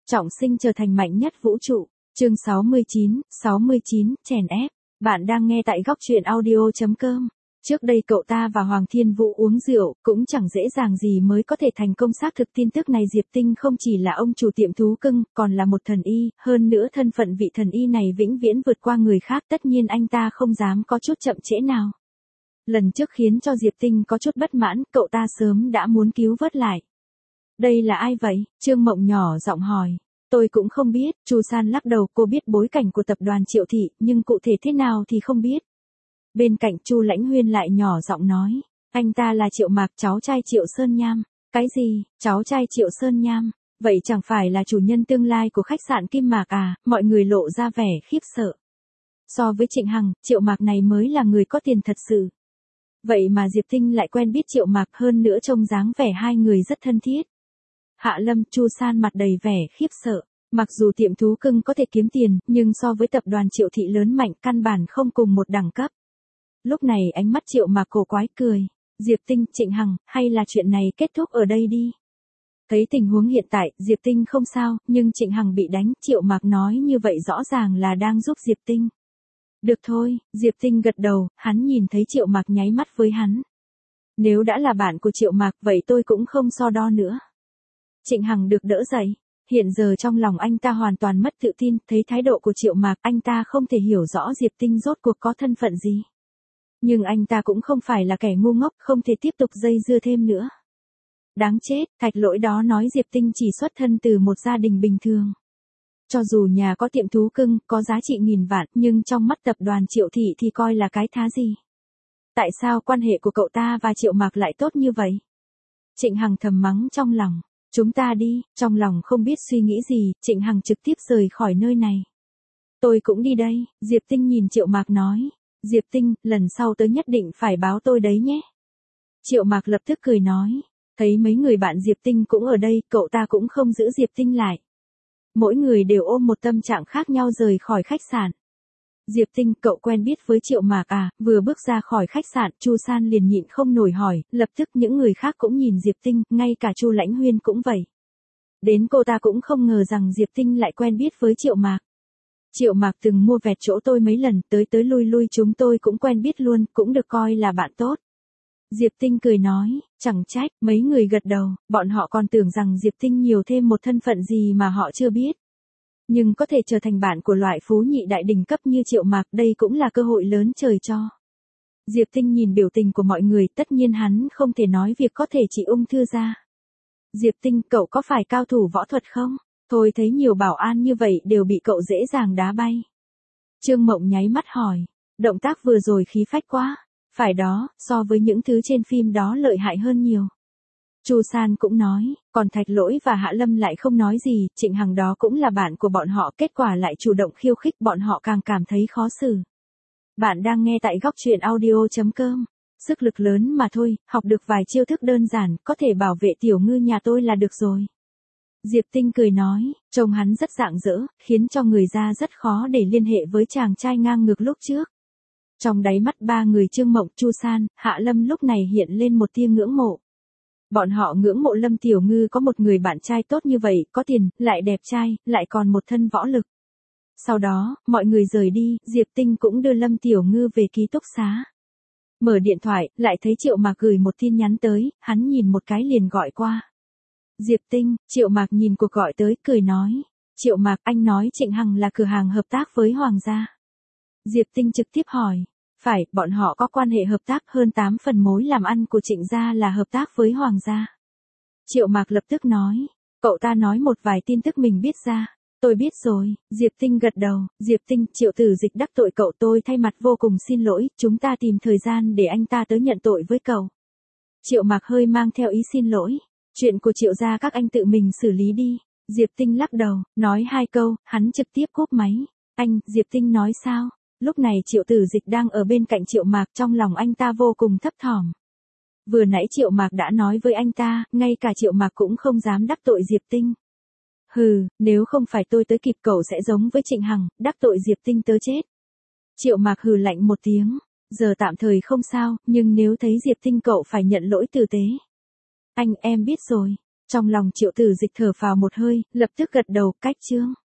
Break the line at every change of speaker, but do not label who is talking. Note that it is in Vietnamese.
trọng sinh trở thành mạnh nhất vũ trụ. Chương 69, chèn ép. Bạn đang nghe tại góc truyện audio.com. Trước đây cậu ta và Hoàng Thiên Vũ uống rượu, cũng chẳng dễ dàng gì mới có thể thành công xác thực tin tức này. Diệp Tinh không chỉ là ông chủ tiệm thú cưng, còn là một thần y, hơn nữa thân phận vị thần y này vĩnh viễn vượt qua người khác, tất nhiên anh ta không dám có chút chậm trễ nào. Lần trước khiến cho Diệp Tinh có chút bất mãn, cậu ta sớm đã muốn cứu vớt lại. Đây là ai vậy? Trương Mộng nhỏ giọng hỏi. Tôi cũng không biết, Chu San lắc đầu, cô biết bối cảnh của tập đoàn Triệu Thị, nhưng cụ thể thế nào thì không biết. Bên cạnh Chu Lãnh Huyên lại nhỏ giọng nói, anh ta là Triệu Mạc, cháu trai Triệu Sơn Nham. Cái gì, cháu trai Triệu Sơn Nham? Vậy chẳng phải là chủ nhân tương lai của khách sạn Kim Mạc à? Mọi người lộ ra vẻ khiếp sợ. So với Trịnh Hằng, Triệu Mạc này mới là người có tiền thật sự. Vậy mà Diệp Tinh lại quen biết Triệu Mạc, hơn nữa trông dáng vẻ hai người rất thân thiết. Hạ Lâm, Chu San mặt đầy vẻ khiếp sợ. Mặc dù tiệm thú cưng có thể kiếm tiền, nhưng so với tập đoàn Triệu Thị lớn mạnh căn bản không cùng một đẳng cấp. Lúc này ánh mắt Triệu Mạc cổ quái cười. Diệp Tinh, Trịnh Hằng, hay là chuyện này kết thúc ở đây đi. Thấy tình huống hiện tại, Diệp Tinh không sao, nhưng Trịnh Hằng bị đánh, Triệu Mạc nói như vậy rõ ràng là đang giúp Diệp Tinh. Được thôi, Diệp Tinh gật đầu, hắn nhìn thấy Triệu Mạc nháy mắt với hắn. Nếu đã là bạn của Triệu Mạc, vậy tôi cũng không so đo nữa. Trịnh Hằng được đỡ dậy. Hiện giờ trong lòng anh ta hoàn toàn mất tự tin, thấy thái độ của Triệu Mạc, anh ta không thể hiểu rõ Diệp Tinh rốt cuộc có thân phận gì. Nhưng anh ta cũng không phải là kẻ ngu ngốc, không thể tiếp tục dây dưa thêm nữa. Đáng chết, Thạch Lỗi đó nói Diệp Tinh chỉ xuất thân từ một gia đình bình thường. Cho dù nhà có tiệm thú cưng, có giá trị nghìn vạn, nhưng trong mắt tập đoàn Triệu Thị thì coi là cái thá gì. Tại sao quan hệ của cậu ta và Triệu Mạc lại tốt như vậy? Trịnh Hằng thầm mắng trong lòng. Chúng ta đi, trong lòng không biết suy nghĩ gì, Trịnh Hằng trực tiếp rời khỏi nơi này. Tôi cũng đi đây, Diệp Tinh nhìn Triệu Mạc nói. Diệp Tinh, lần sau tới nhất định phải báo tôi đấy nhé. Triệu Mạc lập tức cười nói. Thấy mấy người bạn Diệp Tinh cũng ở đây, cậu ta cũng không giữ Diệp Tinh lại. Mỗi người đều ôm một tâm trạng khác nhau rời khỏi khách sạn. Diệp Tinh, cậu quen biết với Triệu Mạc à? Vừa bước ra khỏi khách sạn, Chu San liền nhịn không nổi hỏi, lập tức những người khác cũng nhìn Diệp Tinh, ngay cả Chu Lãnh Huyên cũng vậy. Đến cô ta cũng không ngờ rằng Diệp Tinh lại quen biết với Triệu Mạc. Triệu Mạc từng mua vẹt chỗ tôi mấy lần, tới lui lui chúng tôi cũng quen biết luôn, cũng được coi là bạn tốt. Diệp Tinh cười nói, chẳng trách, mấy người gật đầu, bọn họ còn tưởng rằng Diệp Tinh nhiều thêm một thân phận gì mà họ chưa biết. Nhưng có thể trở thành bạn của loại phú nhị đại đỉnh cấp như Triệu Mạc, đây cũng là cơ hội lớn trời cho. Diệp Tinh nhìn biểu tình của mọi người, tất nhiên hắn không thể nói việc có thể trị ung thư ra. Diệp Tinh, cậu có phải cao thủ võ thuật không? Thôi thấy nhiều bảo an như vậy đều bị cậu dễ dàng đá bay. Trương Mộng nháy mắt hỏi, động tác vừa rồi khí phách quá. Phải đó, so với những thứ trên phim đó lợi hại hơn nhiều. Chu San cũng nói, còn Thạch Lỗi và Hạ Lâm lại không nói gì, Trịnh Hằng đó cũng là bạn của bọn họ, kết quả lại chủ động khiêu khích, bọn họ càng cảm thấy khó xử. Bạn đang nghe tại góc truyện audio.com. Sức lực lớn mà thôi, học được vài chiêu thức đơn giản, có thể bảo vệ tiểu ngư nhà tôi là được rồi. Diệp Tinh cười nói, trông hắn rất rạng rỡ, khiến cho người ra rất khó để liên hệ với chàng trai ngang ngược lúc trước. Trong đáy mắt ba người Trương Mộng, Chu San, Hạ Lâm lúc này hiện lên một tia ngưỡng mộ. Bọn họ ngưỡng mộ Lâm Tiểu Ngư có một người bạn trai tốt như vậy, có tiền, lại đẹp trai, lại còn một thân võ lực. Sau đó, mọi người rời đi, Diệp Tinh cũng đưa Lâm Tiểu Ngư về ký túc xá. Mở điện thoại, lại thấy Triệu Mạc gửi một tin nhắn tới, hắn nhìn một cái liền gọi qua. Diệp Tinh, Triệu Mạc nhìn cuộc gọi tới, cười nói. Triệu Mạc, anh nói Trịnh Hằng là cửa hàng hợp tác với Hoàng gia. Diệp Tinh trực tiếp hỏi. Phải, bọn họ có quan hệ hợp tác, hơn 8 phần mối làm ăn của Trịnh gia là hợp tác với Hoàng gia. Triệu Mạc lập tức nói. Cậu ta nói một vài tin tức mình biết ra. Tôi biết rồi, Diệp Tinh gật đầu. Diệp Tinh, Triệu Tử Dịch đắc tội cậu, tôi thay mặt vô cùng xin lỗi, chúng ta tìm thời gian để anh ta tới nhận tội với cậu. Triệu Mạc hơi mang theo ý xin lỗi. Chuyện của Triệu gia các anh tự mình xử lý đi. Diệp Tinh lắc đầu, nói hai câu, hắn trực tiếp cúp máy. Anh, Diệp Tinh nói sao? Lúc này Triệu Tử Dịch đang ở bên cạnh Triệu Mạc, trong lòng anh ta vô cùng thấp thỏm. Vừa nãy Triệu Mạc đã nói với anh ta, ngay cả Triệu Mạc cũng không dám đắc tội Diệp Tinh. Hừ, nếu không phải tôi tới kịp cậu sẽ giống với Trịnh Hằng, đắc tội Diệp Tinh tớ chết. Triệu Mạc hừ lạnh một tiếng, giờ tạm thời không sao, nhưng nếu thấy Diệp Tinh cậu phải nhận lỗi tử tế. Anh, em biết rồi. Trong lòng Triệu Tử Dịch thở phào một hơi, lập tức gật đầu, cách chương.